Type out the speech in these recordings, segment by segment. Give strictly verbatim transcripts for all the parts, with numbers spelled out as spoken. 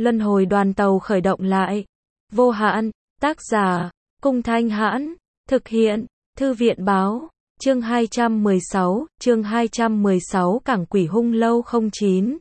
Luân hồi đoàn tàu khởi động lại. Vô hạn, tác giả, Cung Thanh Hãn, thực hiện, Thư viện báo, chương hai trăm mười sáu, chương hai trăm mười sáu Cảng Quỷ Hung Lâu không chín.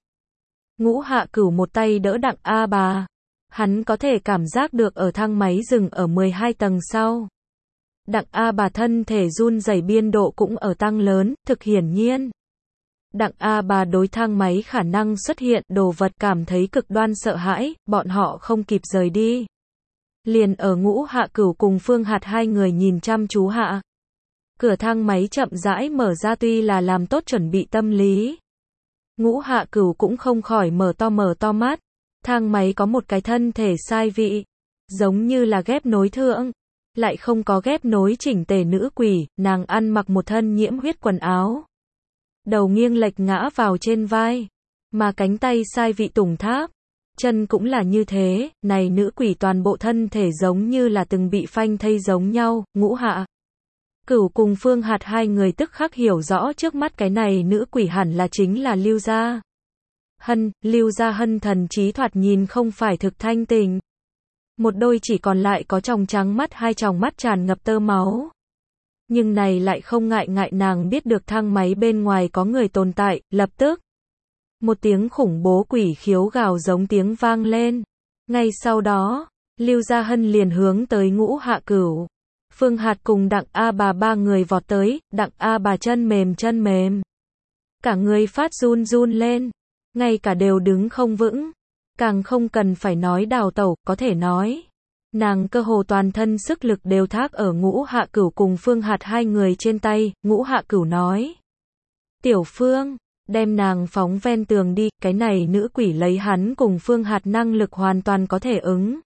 Ngũ Hạ Cửu một tay đỡ Đặng A Bà. Hắn có thể cảm giác được ở thang máy dừng ở mười hai tầng sau. Đặng A Bà thân thể run rẩy biên độ cũng ở tăng lớn, thực hiển nhiên. Đặng A Bà đối thang máy khả năng xuất hiện đồ vật cảm thấy cực đoan sợ hãi, bọn họ không kịp rời đi. Liền ở Ngũ Hạ Cửu cùng Phương Hạt hai người nhìn chăm chú hạ. Cửa thang máy chậm rãi mở ra tuy là làm tốt chuẩn bị tâm lý. Ngũ Hạ Cửu cũng không khỏi mở to mở to mắt. Thang máy có một cái thân thể sai vị. Giống như là ghép nối thượng. Lại không có ghép nối chỉnh tề nữ quỷ, nàng ăn mặc một thân nhiễm huyết quần áo. Đầu nghiêng lệch ngã vào trên vai. Mà cánh tay sai vị tùng tháp. Chân cũng là như thế, này nữ quỷ toàn bộ thân thể giống như là từng bị phanh thây giống nhau. Ngũ Hạ Cửu cùng Phương Hạt hai người tức khắc hiểu rõ trước mắt cái này nữ quỷ hẳn là chính là Lưu Gia Hân. Lưu Gia Hân thần trí thoạt nhìn không phải thực thanh tình. Một đôi chỉ còn lại có tròng trắng mắt, hai tròng mắt tràn ngập tơ máu. Nhưng này lại không ngại ngại nàng biết được thang máy bên ngoài có người tồn tại, lập tức. Một tiếng khủng bố quỷ khiếu gào giống tiếng vang lên. Ngay sau đó, Lưu Gia Hân liền hướng tới Ngũ Hạ Cửu. Phương Hạt cùng Đặng A Bà ba người vọt tới, Đặng A Bà chân mềm chân mềm. Cả người phát run run lên. Ngay cả đều đứng không vững. Càng không cần phải nói đào tẩu, có thể nói. Nàng cơ hồ toàn thân sức lực đều thác ở Ngũ Hạ Cửu cùng Phương Hạt hai người trên tay. Ngũ Hạ Cửu nói. Tiểu Phương, đem nàng phóng ven tường đi, cái này nữ quỷ lấy hắn cùng Phương Hạt năng lực hoàn toàn có thể ứng.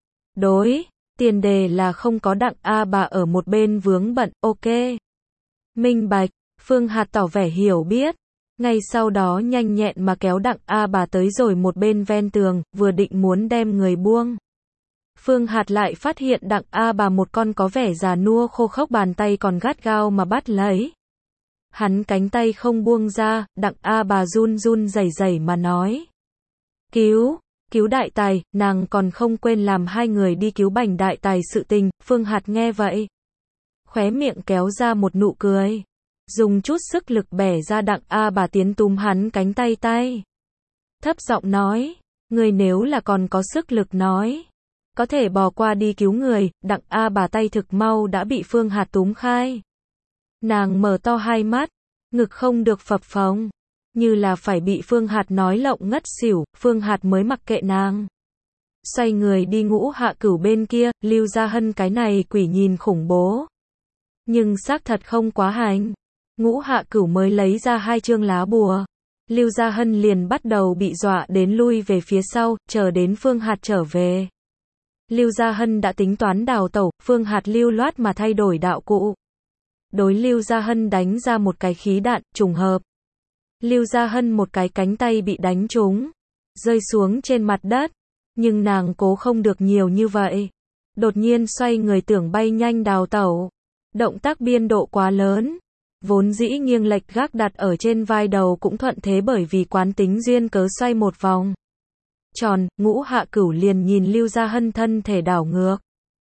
Đối, tiền đề là không có Đặng A Bà ở một bên vướng bận, ok. Minh bạch, Phương Hạt tỏ vẻ hiểu biết. Ngay sau đó nhanh nhẹn mà kéo Đặng A Bà tới rồi một bên ven tường, vừa định muốn đem người buông. Phương Hạt lại phát hiện Đặng A Bà một con có vẻ già nua khô khốc bàn tay còn gắt gao mà bắt lấy. Hắn cánh tay không buông ra, Đặng A Bà run run rẩy rẩy mà nói. Cứu, cứu đại tài, nàng còn không quên làm hai người đi cứu Bành đại tài sự tình. Phương Hạt nghe vậy. Khóe miệng kéo ra một nụ cười. Dùng chút sức lực bẻ ra Đặng A Bà tiến túm hắn cánh tay tay. Thấp giọng nói, người nếu là còn có sức lực nói. Có thể bò qua đi cứu người. Đặng A Bà tay thực mau đã bị Phương Hạt túm khai. Nàng mở to hai mắt, ngực không được phập phồng, như là phải bị Phương Hạt nói lộng ngất xỉu. Phương Hạt mới mặc kệ nàng. Xoay người đi Ngũ Hạ Cửu bên kia. Lưu Gia Hân cái này quỷ nhìn khủng bố. Nhưng xác thật không quá hành. Ngũ Hạ Cửu mới lấy ra hai chương lá bùa. Lưu Gia Hân liền bắt đầu bị dọa đến lui về phía sau, chờ đến Phương Hạt trở về. Lưu Gia Hân đã tính toán đào tẩu, Phương Hạt lưu loát mà thay đổi đạo cụ. Đối Lưu Gia Hân đánh ra một cái khí đạn, trùng hợp. Lưu Gia Hân một cái cánh tay bị đánh trúng, rơi xuống trên mặt đất. Nhưng nàng cố không được nhiều như vậy. Đột nhiên xoay người tưởng bay nhanh đào tẩu. Động tác biên độ quá lớn. Vốn dĩ nghiêng lệch gác đặt ở trên vai đầu cũng thuận thế bởi vì quán tính duyên cớ xoay một vòng tròn. Ngũ Hạ Cửu liền nhìn Lưu Gia Hân thân thể đảo ngược.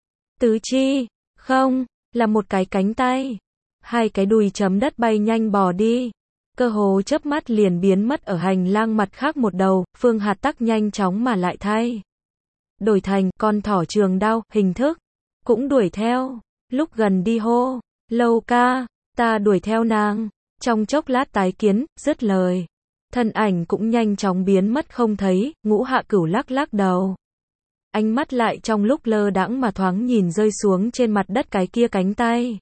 Tứ chi, không, là một cái cánh tay. Hai cái đùi chấm đất bay nhanh bò đi. Cơ hồ chớp mắt liền biến mất ở hành lang mặt khác một đầu. Phương Hạt tắc nhanh chóng mà lại thay. Đổi thành con thỏ trường đao, hình thức. Cũng đuổi theo. Lúc gần đi hô. Lâu ca, ta đuổi theo nàng. Trong chốc lát tái kiến, dứt lời. Thân ảnh cũng nhanh chóng biến mất không thấy. Ngũ Hạ Cửu lắc lắc đầu. Ánh mắt lại trong lúc lơ đãng mà thoáng nhìn rơi xuống trên mặt đất cái kia cánh tay.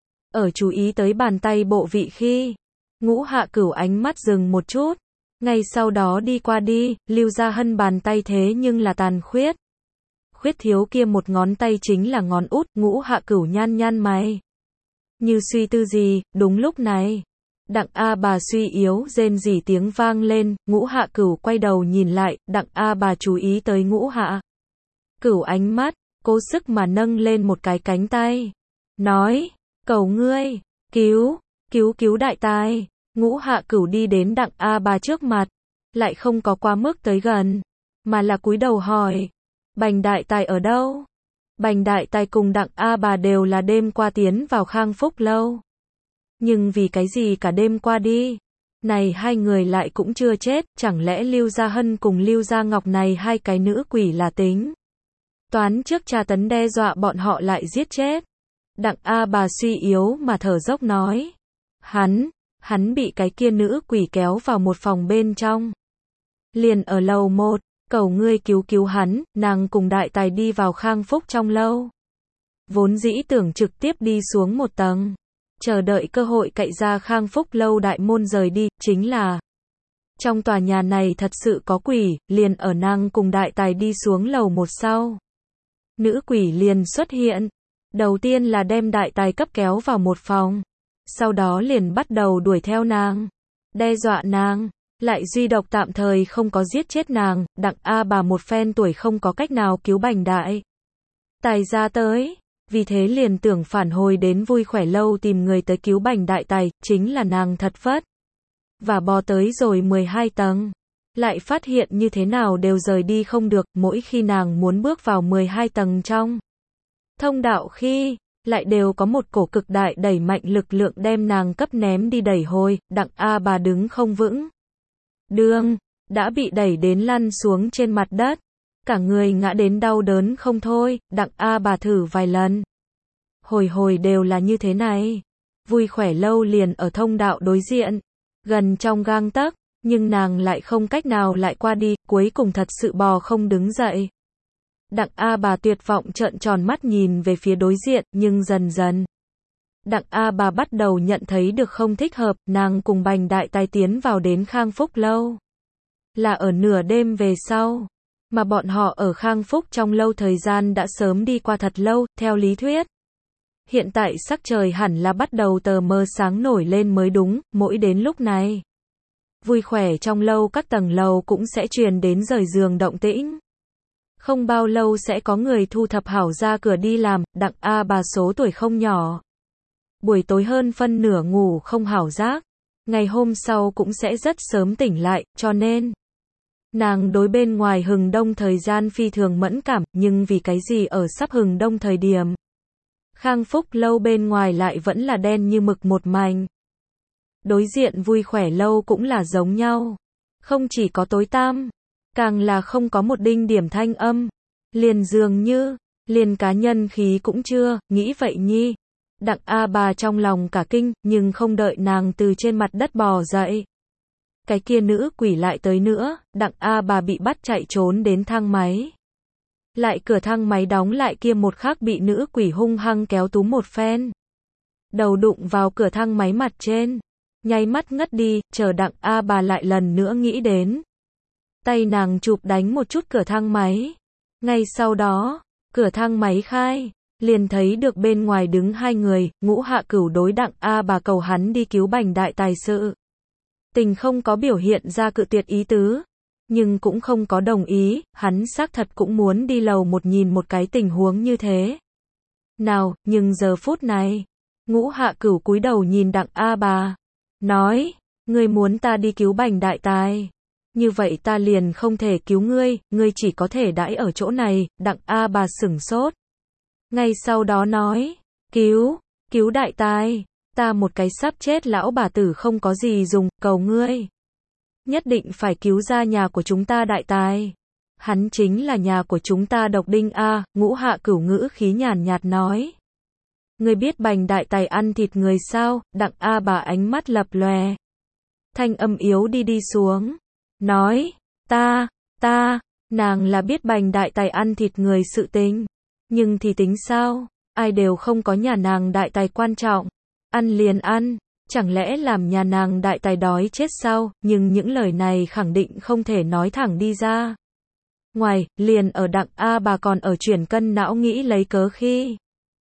Ở chú ý tới bàn tay bộ vị khi. Ngũ Hạ Cửu ánh mắt dừng một chút. Ngay sau đó đi qua đi. Lưu Gia Hân bàn tay thế nhưng là tàn khuyết. Khuyết thiếu kia một ngón tay chính là ngón út. Ngũ Hạ Cửu nhăn nhăn mày. Như suy tư gì. Đúng lúc này, Đặng A Bà suy yếu rên rỉ tiếng vang lên. Ngũ Hạ Cửu quay đầu nhìn lại. Đặng A Bà chú ý tới Ngũ Hạ Cửu ánh mắt, cố sức mà nâng lên một cái cánh tay. Nói, cầu ngươi, cứu, cứu cứu đại tài. Ngũ Hạ Cửu đi đến Đặng A Bà trước mặt. Lại không có quá mức tới gần. mà là cúi đầu hỏi, Bành đại tài ở đâu? Bành đại tài cùng Đặng A Bà đều là đêm qua tiến vào Khang Phúc lâu. Nhưng vì cái gì cả đêm qua đi? Này hai người lại cũng chưa chết, chẳng lẽ Lưu Gia Hân cùng Lưu Gia Ngọc này hai cái nữ quỷ là tính toán trước tra tấn đe dọa bọn họ lại giết chết? Đặng A Bà suy yếu mà thở dốc nói. Hắn, hắn bị cái kia nữ quỷ kéo vào một phòng bên trong. Liền ở lầu một, cầu ngươi cứu cứu hắn, nàng cùng đại tài đi vào Khang Phúc trong lâu. Vốn dĩ tưởng trực tiếp đi xuống một tầng, chờ đợi cơ hội cậy ra Khang Phúc lâu đại môn rời đi, chính là trong tòa nhà này thật sự có quỷ, liền ở nàng cùng đại tài đi xuống lầu một sau. Nữ quỷ liền xuất hiện, đầu tiên là đem đại tài cấp kéo vào một phòng, sau đó liền bắt đầu đuổi theo nàng, đe dọa nàng, lại duy độc tạm thời không có giết chết nàng. Đặng A Bà một phen tuổi không có cách nào cứu Bành đại tài ra tới, vì thế liền tưởng phản hồi đến Vui Khỏe lâu tìm người tới cứu Bành đại tài, chính là nàng thật vất và bò tới rồi mười hai tầng, lại phát hiện như thế nào đều rời đi không được, mỗi khi nàng muốn bước vào mười hai tầng trong thông đạo khi, lại đều có một cổ cực đại đẩy mạnh lực lượng đem nàng cấp ném đi đẩy hồi. Đặng A Bà đứng không vững đường, đã bị đẩy đến lăn xuống trên mặt đất, cả người ngã đến đau đớn không thôi. Đặng A Bà thử vài lần, hồi hồi đều là như thế này. Vui Khỏe lâu liền ở thông đạo đối diện, gần trong gang tấc, nhưng nàng lại không cách nào lại qua đi, cuối cùng thật sự bò không đứng dậy. Đặng A Bà tuyệt vọng trợn tròn mắt nhìn về phía đối diện, nhưng dần dần Đặng A Bà bắt đầu nhận thấy được không thích hợp, nàng cùng Bành đại tài tiến vào đến Khang Phúc lâu là ở nửa đêm về sau, mà bọn họ ở Khang Phúc trong lâu thời gian đã sớm đi qua thật lâu. Theo lý thuyết, hiện tại sắc trời hẳn là bắt đầu tờ mờ sáng nổi lên mới đúng. Mỗi đến lúc này, Vui Khỏe trong lâu các tầng lầu cũng sẽ truyền đến rời giường động tĩnh. Không bao lâu sẽ có người thu thập hảo ra cửa đi làm. Đặng A Bà số tuổi không nhỏ, buổi tối hơn phân nửa ngủ không hảo giác, ngày hôm sau cũng sẽ rất sớm tỉnh lại, cho nên nàng đối bên ngoài hừng đông thời gian phi thường mẫn cảm. Nhưng vì cái gì ở sắp hừng đông thời điểm, Khang Phúc lâu bên ngoài lại vẫn là đen như mực một mảnh. Đối diện Vui Khỏe lâu cũng là giống nhau, không chỉ có tối tăm, càng là không có một đinh điểm thanh âm, liền dường như liền cá nhân khí cũng chưa. Nghĩ vậy nhi, Đặng A Bà trong lòng cả kinh, nhưng không đợi nàng từ trên mặt đất bò dậy, cái kia nữ quỷ lại tới nữa. Đặng A Bà bị bắt chạy trốn đến thang máy, lại cửa thang máy đóng lại kia một khắc bị nữ quỷ hung hăng kéo túm một phen, đầu đụng vào cửa thang máy mặt trên, nháy mắt ngất đi. Chờ Đặng A Bà lại lần nữa nghĩ đến, tay nàng chụp đánh một chút cửa thang máy, ngay sau đó cửa thang máy khai, liền thấy được bên ngoài đứng hai người. Ngũ Hạ Cửu đối Đặng A Bà cầu hắn đi cứu Bành đại tài sự tình không có biểu hiện ra cự tuyệt ý tứ, nhưng cũng không có đồng ý. Hắn xác thật cũng muốn đi lầu một nhìn một cái tình huống như thế nào, nhưng giờ phút này, Ngũ Hạ Cửu cúi đầu nhìn Đặng A Bà, nói, ngươi muốn ta đi cứu Bành đại tài, như vậy ta liền không thể cứu ngươi, ngươi chỉ có thể đãi ở chỗ này. Đặng A Bà sửng sốt, ngay sau đó nói, cứu, cứu đại tài, ta một cái sắp chết lão bà tử không có gì dùng, cầu ngươi nhất định phải cứu ra nhà của chúng ta đại tài, hắn chính là nhà của chúng ta độc đinh a. Ngũ Hạ Cửu ngữ khí nhàn nhạt nói, ngươi biết Bành đại tài ăn thịt người sao? Đặng A Bà ánh mắt lập lòe, thanh âm yếu đi đi xuống, nói, ta, ta, nàng là biết Bành đại tài ăn thịt người sự tình, nhưng thì tính sao, ai đều không có nhà nàng đại tài quan trọng, ăn liền ăn, chẳng lẽ làm nhà nàng đại tài đói chết sao? Nhưng những lời này khẳng định không thể nói thẳng đi ra ngoài, liền ở Đặng A Bà còn ở chuyển cân não nghĩ lấy cớ khi,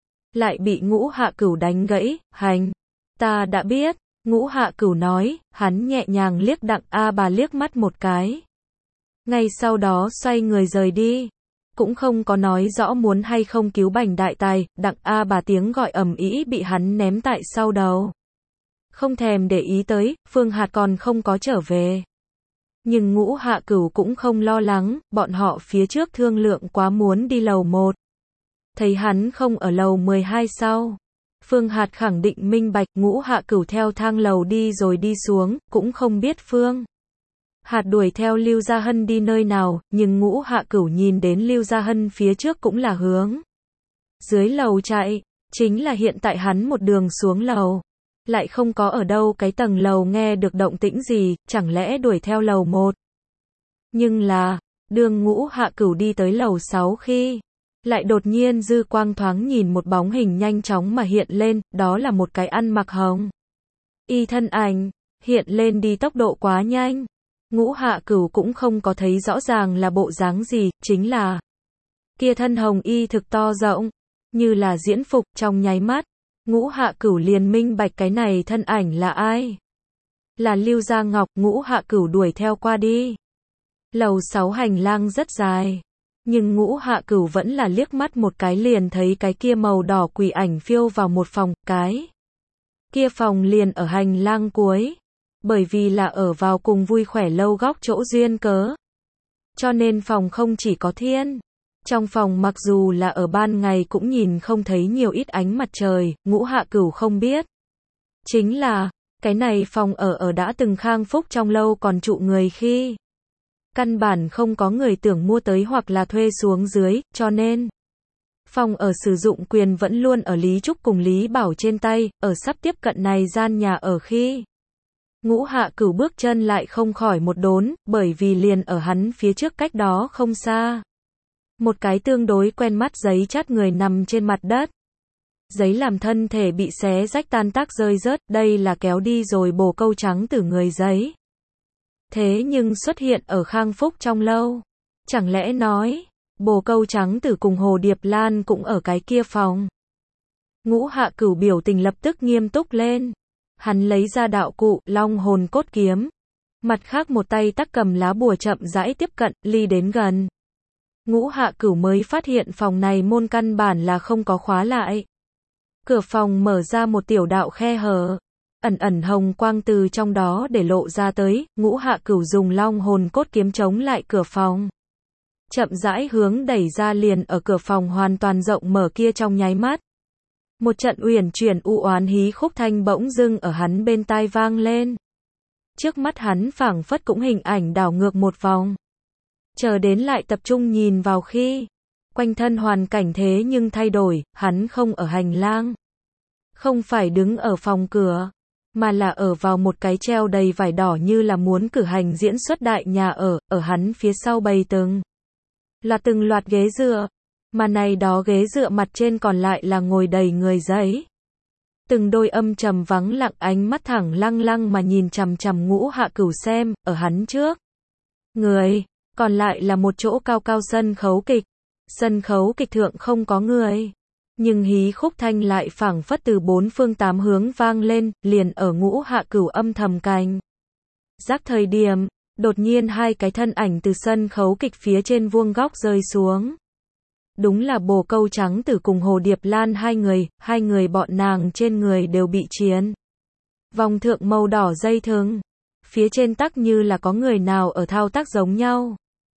lại bị Ngũ Hạ Cửu đánh gãy. Hành, ta đã biết. Ngũ Hạ Cửu nói, hắn nhẹ nhàng liếc Đặng A Bà liếc mắt một cái, ngay sau đó xoay người rời đi, cũng không có nói rõ muốn hay không cứu Bành đại tài. Đặng A Bà tiếng gọi ầm ĩ bị hắn ném tại sau đầu, không thèm để ý tới. Phương Hạt còn không có trở về, Nhưng Ngũ Hạ Cửu cũng không lo lắng, bọn họ phía trước thương lượng quá muốn đi lầu một. Thấy hắn không ở lầu mười hai sau. Phương Hạt khẳng định minh bạch, Ngũ Hạ Cửu theo thang lầu đi rồi đi xuống, cũng không biết Phương Hạt đuổi theo Lưu Gia Hân đi nơi nào, nhưng Ngũ Hạ Cửu nhìn đến Lưu Gia Hân phía trước cũng là hướng dưới lầu chạy, chính là hiện tại hắn một đường xuống lầu, lại không có ở đâu cái tầng lầu nghe được động tĩnh gì, chẳng lẽ đuổi theo lầu một. Nhưng là, đường Ngũ Hạ Cửu đi tới lầu sáu khi, lại đột nhiên dư quang thoáng nhìn một bóng hình nhanh chóng mà hiện lên, đó là một cái ăn mặc hồng y thân ảnh, hiện lên đi tốc độ quá nhanh. Ngũ Hạ Cửu cũng không có thấy rõ ràng là bộ dáng gì, chính là kia thân hồng y thực to rộng, như là diễn phục, trong nháy mắt. Ngũ Hạ Cửu liền minh bạch cái này thân ảnh là ai. Là Lưu Gia Ngọc. Ngũ Hạ Cửu đuổi theo qua đi. Lầu sáu hành lang rất dài, nhưng Ngũ Hạ Cửu vẫn là liếc mắt một cái liền thấy cái kia màu đỏ quỷ ảnh phiêu vào một phòng, cái kia phòng liền ở hành lang cuối. Bởi vì là ở vào cùng vui khỏe lâu góc chỗ duyên cớ, cho nên phòng không chỉ có thiên. Trong phòng mặc dù là ở ban ngày cũng nhìn không thấy nhiều ít ánh mặt trời, Ngũ Hạ Cửu không biết. Chính là, cái này phòng ở ở đã từng Khang Phúc trong lâu còn trụ người khi. Căn bản không có người tưởng mua tới hoặc là thuê xuống dưới, cho nên phòng ở sử dụng quyền vẫn luôn ở Lý Trúc cùng Lý Bảo trên tay, ở sắp tiếp cận này gian nhà ở khi. Ngũ Hạ Cửu bước chân lại không khỏi một đốn, bởi vì liền ở hắn phía trước cách đó không xa. Một cái tương đối quen mắt giấy chát người nằm trên mặt đất. Giấy làm thân thể bị xé rách tan tác rơi rớt, đây là kéo đi rồi bồ câu trắng từ người giấy. Thế nhưng xuất hiện ở Khang Phúc trong lâu. Chẳng lẽ nói, bồ câu trắng tử cùng Hồ Điệp Lan cũng ở cái kia phòng. Ngũ Hạ Cửu biểu tình lập tức nghiêm túc lên. Hắn lấy ra đạo cụ, long hồn cốt kiếm. Mặt khác một tay tắc cầm lá bùa chậm rãi tiếp cận, ly đến gần. Ngũ Hạ Cửu mới phát hiện phòng này môn căn bản là không có khóa lại. Cửa phòng mở ra một tiểu đạo khe hở. Ẩn ẩn hồng quang từ trong đó để lộ ra tới, Ngũ Hạ Cửu dùng long hồn cốt kiếm chống lại cửa phòng. Chậm rãi hướng đẩy ra liền ở cửa phòng hoàn toàn rộng mở kia trong nháy mắt. Một trận uyển chuyển u oán hí khúc thanh bỗng dưng ở hắn bên tai vang lên. Trước mắt hắn phảng phất cũng hình ảnh đảo ngược một vòng. Chờ đến lại tập trung nhìn vào khi, quanh thân hoàn cảnh thế nhưng thay đổi, hắn không ở hành lang. Không phải đứng ở phòng cửa, mà là ở vào một cái treo đầy vải đỏ như là muốn cử hành diễn xuất đại nhà ở, ở hắn phía sau bày từng. Là từng loạt ghế dựa. Mà này đó ghế dựa mặt trên còn lại là ngồi đầy người giấy. Từng đôi âm trầm vắng lặng ánh mắt thẳng lăng lăng mà nhìn chằm chằm Ngũ Hạ Cửu xem, ở hắn trước. Người, còn lại là một chỗ cao cao sân khấu kịch. Sân khấu kịch thượng không có người. Nhưng hí khúc thanh lại phảng phất từ bốn phương tám hướng vang lên, liền ở Ngũ Hạ Cửu âm thầm canh. Giác thời điểm, đột nhiên hai cái thân ảnh từ sân khấu kịch phía trên vuông góc rơi xuống. Đúng là bồ câu trắng tử cùng Hồ Điệp Lan hai người, hai người bọn nàng trên người đều bị chiến. Vòng thượng màu đỏ dây thừng. Phía trên tắc như là có người nào ở thao tác giống nhau.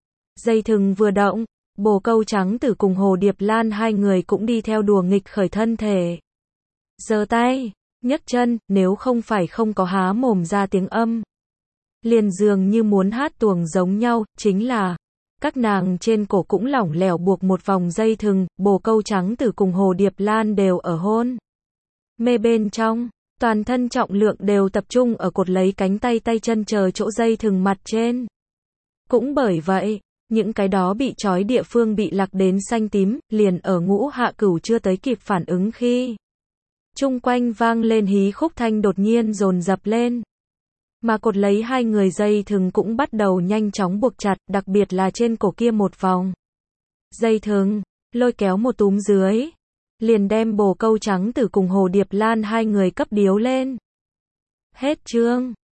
Dây thừng vừa động, bồ câu trắng tử cùng Hồ Điệp Lan hai người cũng đi theo đùa nghịch khởi thân thể. Giơ tay, nhấc chân, nếu không phải không có há mồm ra tiếng âm. Liền dường như muốn hát tuồng giống nhau, chính là các nàng trên cổ cũng lỏng lẻo buộc một vòng dây thừng, bồ câu trắng tử cùng Hồ Điệp Lan đều ở hôn mê bên trong, toàn thân trọng lượng đều tập trung ở cột lấy cánh tay tay chân chờ chỗ dây thừng mặt trên. Cũng bởi vậy, những cái đó bị trói địa phương bị lạc đến xanh tím, liền ở Ngũ Hạ Cửu chưa tới kịp phản ứng khi chung quanh vang lên hí khúc thanh đột nhiên dồn dập lên. Mà cột lấy hai người dây thừng cũng bắt đầu nhanh chóng buộc chặt, đặc biệt là trên cổ kia một vòng dây thừng, lôi kéo một túm dưới, liền đem bồ câu trắng tử cùng Hồ Điệp Lan hai người cấp điếu lên. Hết chương.